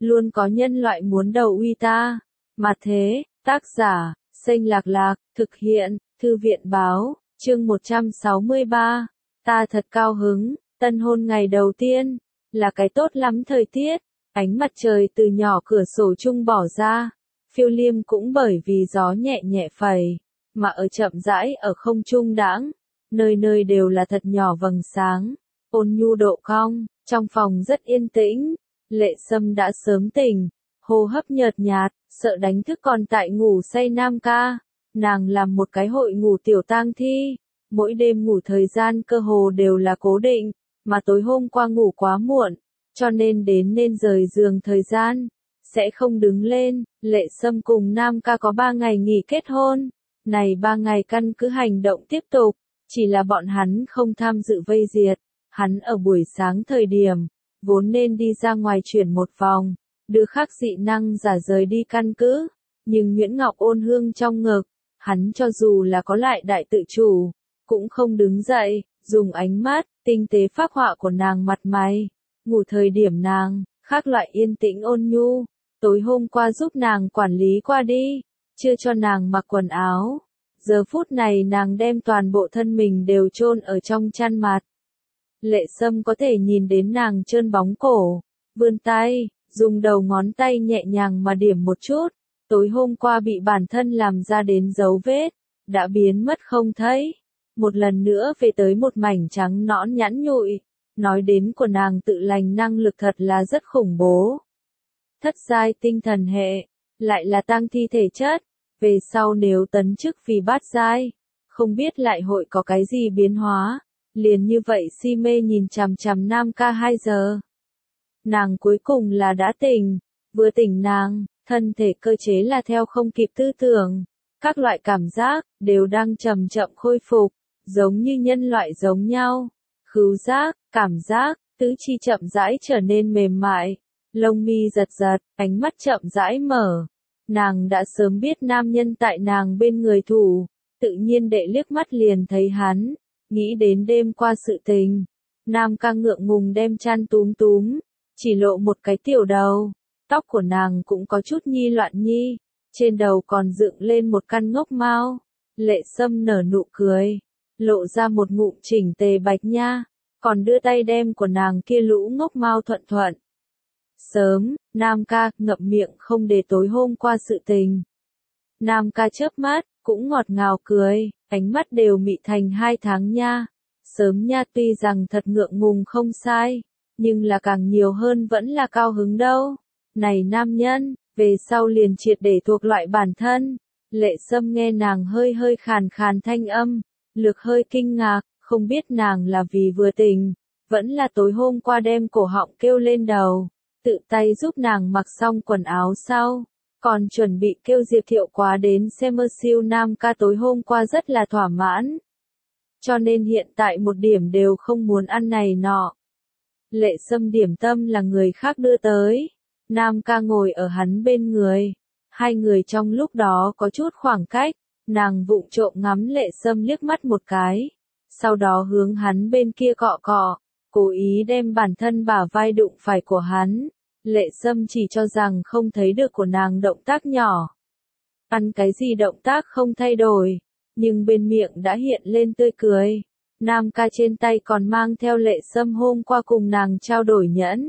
luôn có nhân loại muốn đầu uy ta. Mà thế, tác giả, Xanh Lạc Lạc, thực hiện, Thư viện Báo, chương 163. Ta thật cao hứng, tân hôn ngày đầu tiên, là cái tốt lắm thời tiết, ánh mặt trời từ nhỏ cửa sổ chung bỏ ra, phiêu liêm cũng bởi vì gió nhẹ nhẹ phẩy, mà ở chậm rãi ở không trung đãng, nơi nơi đều là thật nhỏ vầng sáng, ôn nhu độ cong, trong phòng rất yên tĩnh, Lệ Sâm đã sớm tỉnh, hô hấp nhợt nhạt, sợ đánh thức còn tại ngủ say Nam ca, nàng làm một cái hội ngủ tiểu tang thi, mỗi đêm ngủ thời gian cơ hồ đều là cố định, mà tối hôm qua ngủ quá muộn, cho nên nên rời giường thời gian, sẽ không đứng lên. Lệ Sâm cùng Nam ca có 3 ngày nghỉ kết hôn, này 3 ngày căn cứ hành động tiếp tục, chỉ là bọn hắn không tham dự vây diệt, hắn ở buổi sáng thời điểm, vốn nên đi ra ngoài chuyển một vòng, đưa khác dị năng giả rời đi căn cứ, nhưng Nguyễn Ngọc ôn hương trong ngực, hắn cho dù là có lại đại tự chủ, cũng không đứng dậy, dùng ánh mắt, tinh tế phác họa của nàng mặt mày, ngủ thời điểm nàng, khác loại yên tĩnh ôn nhu, tối hôm qua giúp nàng quản lý qua đi, chưa cho nàng mặc quần áo, giờ phút này nàng đem toàn bộ thân mình đều chôn ở trong chăn mặt. Lệ Sâm có thể nhìn đến nàng trơn bóng cổ, vươn tay, dùng đầu ngón tay nhẹ nhàng mà điểm một chút, tối hôm qua bị bản thân làm ra đến dấu vết, đã biến mất không thấy. Một lần nữa về tới một mảnh trắng nõn nhẵn nhụi, nói đến của nàng tự lành năng lực thật là rất khủng bố. Thất giai tinh thần hệ, lại là tăng thi thể chất, về sau nếu tấn chức vì bát giai, không biết lại hội có cái gì biến hóa, liền như vậy si mê nhìn chằm chằm Nam ca 2 giờ. Nàng cuối cùng là đã tỉnh, vừa tỉnh nàng, thân thể cơ chế là theo không kịp tư tưởng, các loại cảm giác, đều đang chậm chậm khôi phục, giống như nhân loại giống nhau, khứu giác, cảm giác, tứ chi chậm rãi trở nên mềm mại, lông mi giật giật, ánh mắt chậm rãi mở, nàng đã sớm biết nam nhân tại nàng bên người thủ, tự nhiên đệ liếc mắt liền thấy hắn, nghĩ đến đêm qua sự tình, Nam ca ngượng ngùng đem chăn túm túm, chỉ lộ một cái tiểu đầu, tóc của nàng cũng có chút nhi loạn nhi, trên đầu còn dựng lên một căn ngốc mao, Lệ Sâm nở nụ cười, lộ ra một ngụm chỉnh tề bạch nha, còn đưa tay đem của nàng kia lũ ngốc mao thuận thuận. Sớm, Nam ca ngậm miệng không để tối hôm qua sự tình. Nam ca chớp mắt, cũng ngọt ngào cười, ánh mắt đều mị thành 2 tháng nha. Sớm nha, tuy rằng thật ngượng ngùng không sai, nhưng là càng nhiều hơn vẫn là cao hứng đâu. Này nam nhân, về sau liền triệt để thuộc loại bản thân. Lệ Sâm nghe nàng hơi hơi khàn khàn thanh âm, lược hơi kinh ngạc, không biết nàng là vì vừa tỉnh, vẫn là tối hôm qua đem cổ họng kêu lên đầu, tự tay giúp nàng mặc xong quần áo sau, còn chuẩn bị kêu Diệp Thiệu Quá đến xem siêu. Nam ca tối hôm qua rất là thỏa mãn, cho nên hiện tại một điểm đều không muốn ăn này nọ. Lệ Sâm điểm tâm là người khác đưa tới, Nam ca ngồi ở hắn bên người, hai người trong lúc đó có chút khoảng cách, nàng vụng trộm ngắm Lệ Sâm liếc mắt một cái, sau đó hướng hắn bên kia cọ cọ, cố ý đem bản thân bả vai đụng phải của hắn. Lệ Sâm chỉ cho rằng không thấy được của nàng động tác nhỏ. Ăn cái gì động tác không thay đổi, nhưng bên miệng đã hiện lên tươi cười. Nam ca trên tay còn mang theo Lệ Sâm hôm qua cùng nàng trao đổi nhẫn.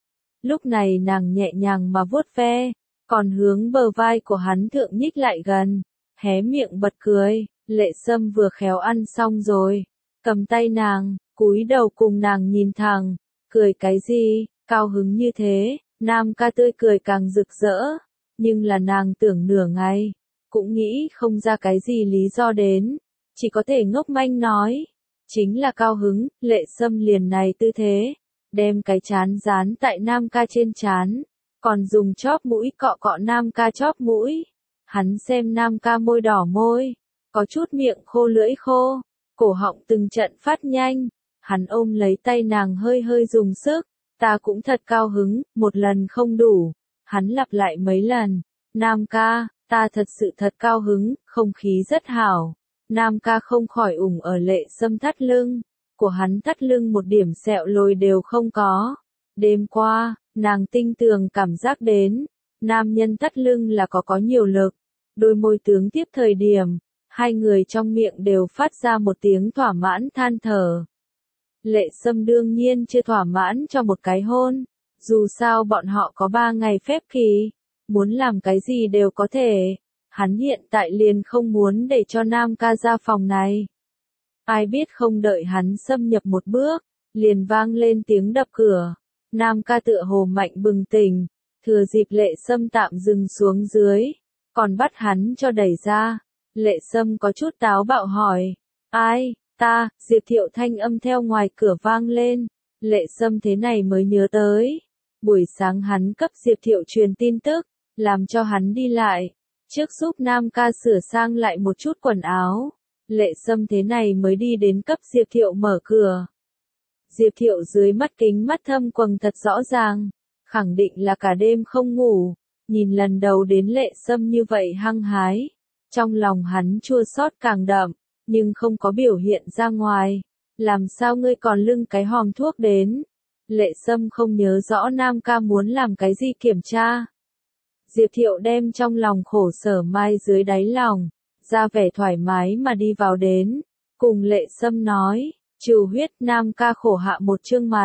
Lúc này nàng nhẹ nhàng mà vuốt ve, còn hướng bờ vai của hắn thượng nhích lại gần, hé miệng bật cười. Lệ Sâm vừa khéo ăn xong rồi, cầm tay nàng, cúi đầu cùng nàng nhìn thẳng, cười cái gì, cao hứng như thế. Nam ca tươi cười càng rực rỡ, nhưng là nàng tưởng nửa ngày, cũng nghĩ không ra cái gì lý do đến, chỉ có thể ngốc manh nói, chính là cao hứng. Lệ Sâm liền này tư thế, đem cái chán dán tại Nam ca trên chán, còn dùng chóp mũi cọ cọ Nam ca chóp mũi, hắn xem Nam ca môi đỏ môi, có chút miệng khô lưỡi khô, cổ họng từng trận phát nhanh, hắn ôm lấy tay nàng hơi hơi dùng sức. Ta cũng thật cao hứng, một lần không đủ, hắn lặp lại mấy lần, Nam ca, ta thật sự thật cao hứng, không khí rất hảo. Nam ca không khỏi ủng ở Lệ Sâm thắt lưng, của hắn thắt lưng một điểm sẹo lồi đều không có. Đêm qua, Nàng tinh tường cảm giác đến, nam nhân thắt lưng là có nhiều lực, đôi môi tướng tiếp thời điểm, hai người trong miệng đều phát ra một tiếng thỏa mãn than thở. Lệ Sâm đương nhiên chưa thỏa mãn cho một cái hôn, dù sao bọn họ có 3 ngày phép kỳ, muốn làm cái gì đều có thể, hắn hiện tại liền không muốn để cho Nam ca ra phòng này. Ai biết không đợi hắn xâm nhập một bước, liền vang lên tiếng đập cửa, Nam ca tựa hồ mạnh bừng tỉnh, thừa dịp Lệ Sâm tạm dừng xuống dưới, còn bắt hắn cho đẩy ra. Lệ Sâm có chút táo bạo hỏi, ai? Ta, Diệp Thiệu thanh âm theo ngoài cửa vang lên, Lệ Sâm thế này mới nhớ tới. Buổi sáng hắn cấp Diệp Thiệu truyền tin tức, làm cho hắn đi lại, trước giúp Nam ca sửa sang lại một chút quần áo. Lệ Sâm thế này mới đi đến cấp Diệp Thiệu mở cửa. Diệp Thiệu dưới mắt kính mắt thâm quầng thật rõ ràng, khẳng định là cả đêm không ngủ, nhìn lần đầu đến Lệ Sâm như vậy hăng hái. Trong lòng hắn chua xót càng đậm, nhưng không có biểu hiện ra ngoài. Làm sao ngươi còn lưng cái hòm thuốc đến? Lệ Sâm không nhớ rõ Nam ca muốn làm cái gì kiểm tra. Diệp Thiệu đem trong lòng khổ sở mai dưới đáy lòng, ra vẻ thoải mái mà đi vào đến, cùng Lệ Sâm nói, trừ huyết. Nam ca khổ hạ một trương mặt,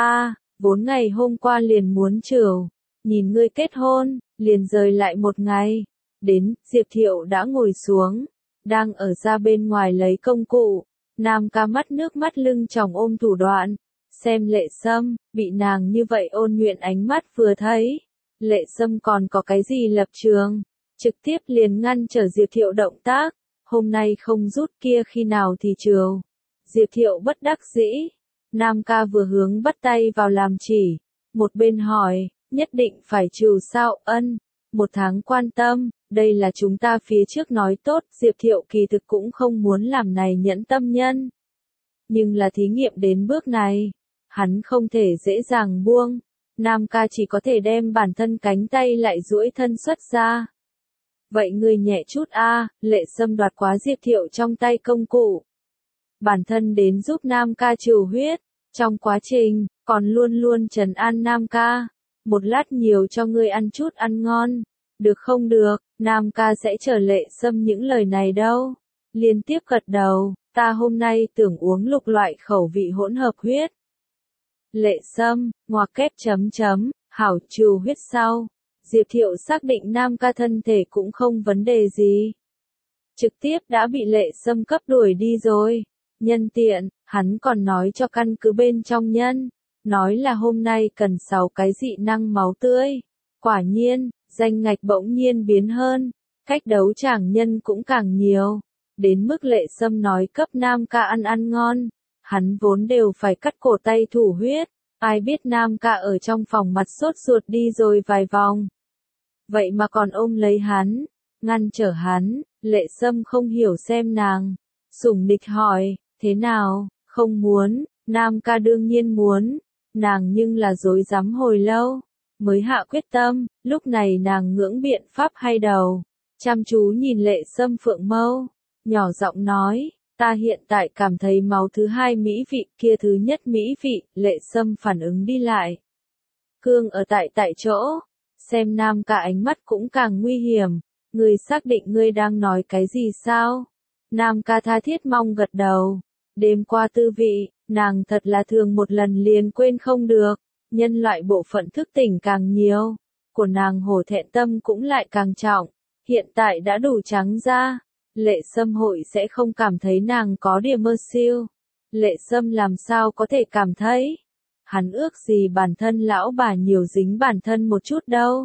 vốn ngày hôm qua liền muốn trừ, nhìn ngươi kết hôn, liền rời lại một ngày. Đến, Diệp Thiệu đã ngồi xuống, đang ở ra bên ngoài lấy công cụ, Nam ca mắt nước mắt lưng tròng ôm thủ đoạn, xem Lệ Sâm, bị nàng như vậy ôn nhuận ánh mắt vừa thấy. Lệ Sâm còn có cái gì lập trường, trực tiếp liền ngăn trở Diệp Thiệu động tác, hôm nay không rút kia khi nào thì trừ. Diệp Thiệu bất đắc dĩ, Nam ca vừa hướng bắt tay vào làm chỉ, một bên hỏi, nhất định phải trừ sao? Ân, 1 tháng quan tâm, đây là chúng ta phía trước nói tốt. Diệp Thiệu kỳ thực cũng không muốn làm này nhẫn tâm nhân. Nhưng là thí nghiệm đến bước này, hắn không thể dễ dàng buông. Nam ca chỉ có thể đem bản thân cánh tay lại duỗi thân xuất ra. Vậy ngươi nhẹ chút Lệ Sâm đoạt quá Diệp Thiệu trong tay công cụ. Bản thân đến giúp Nam ca trừ huyết, trong quá trình, còn luôn luôn trấn an Nam ca. Một lát nhiều cho ngươi ăn chút ăn ngon, được không được? Nam ca sẽ chờ Lệ Sâm những lời này đâu. Liên tiếp gật đầu, ta hôm nay tưởng uống lục loại khẩu vị hỗn hợp huyết. Lệ Sâm, ngoặc kép chấm chấm, hảo trừ huyết sau. Diệp Thiệu xác định Nam ca thân thể cũng không vấn đề gì. Trực tiếp đã bị Lệ Sâm cấp đuổi đi rồi. Nhân tiện, hắn còn nói cho căn cứ bên trong nhân, nói là hôm nay cần 6 cái dị năng máu tươi. Quả nhiên, danh ngạch bỗng nhiên biến hơn, cách đấu tràng nhân cũng càng nhiều. Đến mức Lệ Sâm nói cấp Nam ca ăn ngon, hắn vốn đều phải cắt cổ tay thủ huyết. Ai biết Nam ca ở trong phòng mặt sốt ruột đi rồi vài vòng. Vậy mà còn ôm lấy hắn, ngăn trở hắn. Lệ Sâm không hiểu xem nàng, sủng nịch hỏi, thế nào, không muốn? Nam ca đương nhiên muốn, nàng nhưng là dối dám hồi lâu, mới hạ quyết tâm. Lúc này nàng ngưỡng biện pháp hay đầu, chăm chú nhìn Lệ Sâm phượng mâu, nhỏ giọng nói, ta hiện tại cảm thấy máu thứ hai mỹ vị, kia thứ nhất mỹ vị. Lệ Sâm phản ứng đi lại, cương ở tại chỗ, xem Nam ca ánh mắt cũng càng nguy hiểm. Ngươi xác định ngươi đang nói cái gì sao? Nam ca tha thiết mong gật đầu. Đêm qua tư vị, nàng thật là thường một lần liền quên không được. Nhân loại bộ phận thức tỉnh càng nhiều, của nàng hổ thẹn tâm cũng lại càng trọng. Hiện tại đã đủ trắng ra, Lệ Sâm hội sẽ không cảm thấy nàng có điểm mơ siêu. Lệ Sâm làm sao có thể cảm thấy? Hắn ước gì bản thân lão bà nhiều dính bản thân một chút đâu.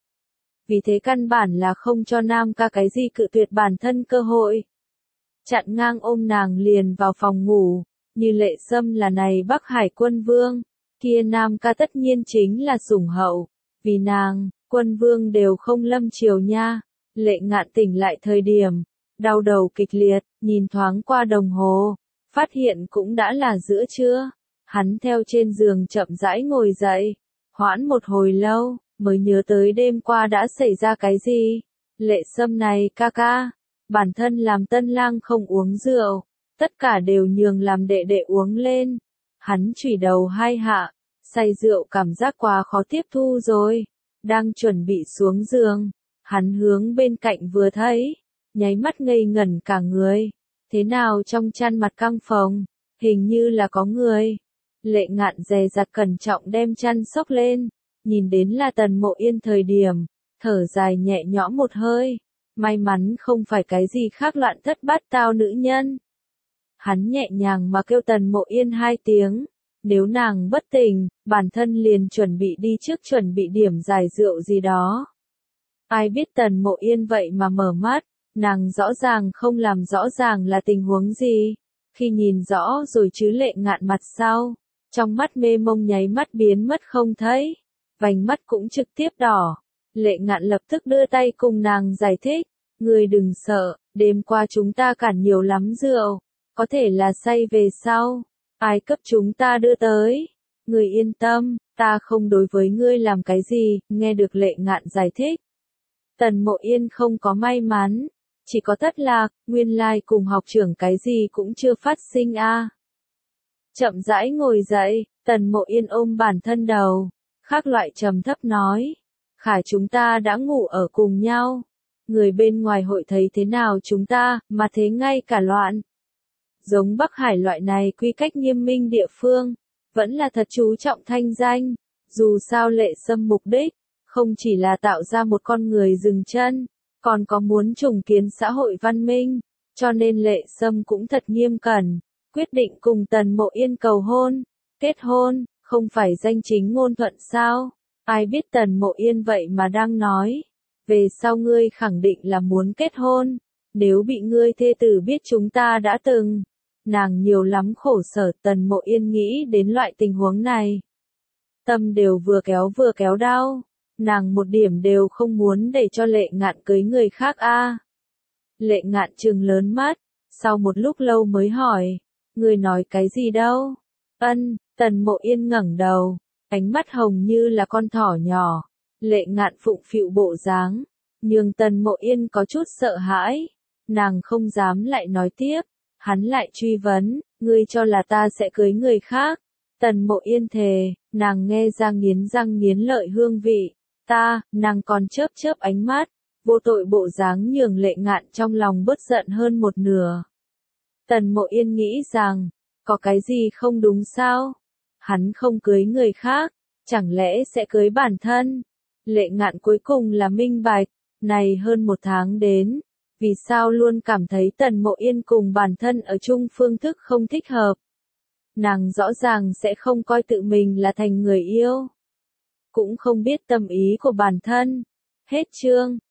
Vì thế căn bản là không cho Nam ca cái gì cự tuyệt bản thân cơ hội. Chặn ngang ôm nàng liền vào phòng ngủ, như Lệ Sâm là này Bắc Hải quân vương, kia Nam ca tất nhiên chính là sủng hậu, vì nàng, quân vương đều không lâm chiều nha. Lệ Ngạn tỉnh lại thời điểm, đau đầu kịch liệt, nhìn thoáng qua đồng hồ, phát hiện cũng đã là giữa trưa. Hắn theo trên giường chậm rãi ngồi dậy, hoãn một hồi lâu, mới nhớ tới đêm qua đã xảy ra cái gì. Lệ Sâm này ca ca, bản thân làm tân lang không uống rượu, tất cả đều nhường làm đệ đệ uống lên. Hắn chủy đầu 2 hạ, say rượu cảm giác quá khó tiếp thu rồi. Đang chuẩn bị xuống giường, hắn hướng bên cạnh vừa thấy, nháy mắt ngây ngẩn cả người. Thế nào trong chăn mặt căng phồng, hình như là có người. Lệ Ngạn dè dặt cẩn trọng đem chăn xốc lên, nhìn đến là Tần Mộ Yên thời điểm, thở dài nhẹ nhõm một hơi. May mắn không phải cái gì khác loạn thất bát tao nữ nhân. Hắn nhẹ nhàng mà kêu Tần Mộ Yên 2 tiếng. Nếu nàng bất tỉnh, bản thân liền chuẩn bị đi trước chuẩn bị điểm giải rượu gì đó. Ai biết Tần Mộ Yên vậy mà mở mắt, nàng rõ ràng không làm rõ ràng là tình huống gì. Khi nhìn rõ rồi chứ Lệ Ngạn mặt sau, trong mắt mê mông nháy mắt biến mất không thấy, vành mắt cũng trực tiếp đỏ. Lệ Ngạn lập tức đưa tay cùng nàng giải thích, ngươi đừng sợ, đêm qua chúng ta cản nhiều lắm rượu, có thể là say về sau, ai cấp chúng ta đưa tới. Ngươi yên tâm, ta không đối với ngươi làm cái gì. Nghe được Lệ Ngạn giải thích, Tần Mộ Yên không có may mắn, chỉ có thất lạc, nguyên lai cùng học trưởng cái gì cũng chưa phát sinh a. Chậm rãi ngồi dậy, Tần Mộ Yên ôm bản thân đầu, khác loại trầm thấp nói, Khả chúng ta đã ngủ ở cùng nhau, người bên ngoài hội thấy thế nào chúng ta, mà thế ngay cả loạn. Giống Bắc Hải loại này quy cách nghiêm minh địa phương, vẫn là thật chú trọng thanh danh, dù sao Lệ Sâm mục đích, không chỉ là tạo ra một con người dừng chân, còn có muốn trùng kiến xã hội văn minh, cho nên Lệ Sâm cũng thật nghiêm cẩn, quyết định cùng Tần Mộ Yên cầu hôn, kết hôn, không phải danh chính ngôn thuận sao, ai biết Tần Mộ Yên vậy mà đang nói, về sau ngươi khẳng định là muốn kết hôn, nếu bị ngươi thê tử biết chúng ta đã từng, nàng nhiều lắm khổ sở. Tần Mộ Yên nghĩ đến loại tình huống này, tâm đều vừa kéo đau. Nàng một điểm đều không muốn để cho Lệ Ngạn cưới người khác a. Lệ Ngạn trừng lớn mắt, sau một lúc lâu mới hỏi, ngươi nói cái gì đâu? Tần Mộ Yên ngẩng đầu, ánh mắt hồng như là con thỏ nhỏ. Lệ Ngạn phụng phịu bộ dáng, nhưng Tần Mộ Yên có chút sợ hãi, nàng không dám lại nói tiếp. Hắn lại truy vấn, ngươi cho là ta sẽ cưới người khác? Tần Mộ Yên thề, nàng nghe ra nghiến răng nghiến lợi hương vị. Nàng còn chớp ánh mắt, vô tội bộ dáng nhường Lệ Ngạn trong lòng bớt giận hơn một nửa. Tần Mộ Yên nghĩ rằng, có cái gì không đúng sao? Hắn không cưới người khác, chẳng lẽ sẽ cưới bản thân? Lệ Ngạn cuối cùng là minh bạch, này hơn 1 tháng đến, vì sao luôn cảm thấy Tần Mộ Yên cùng bản thân ở chung phương thức không thích hợp. Nàng rõ ràng sẽ không coi tự mình là thành người yêu, cũng không biết tâm ý của bản thân. Hết chương.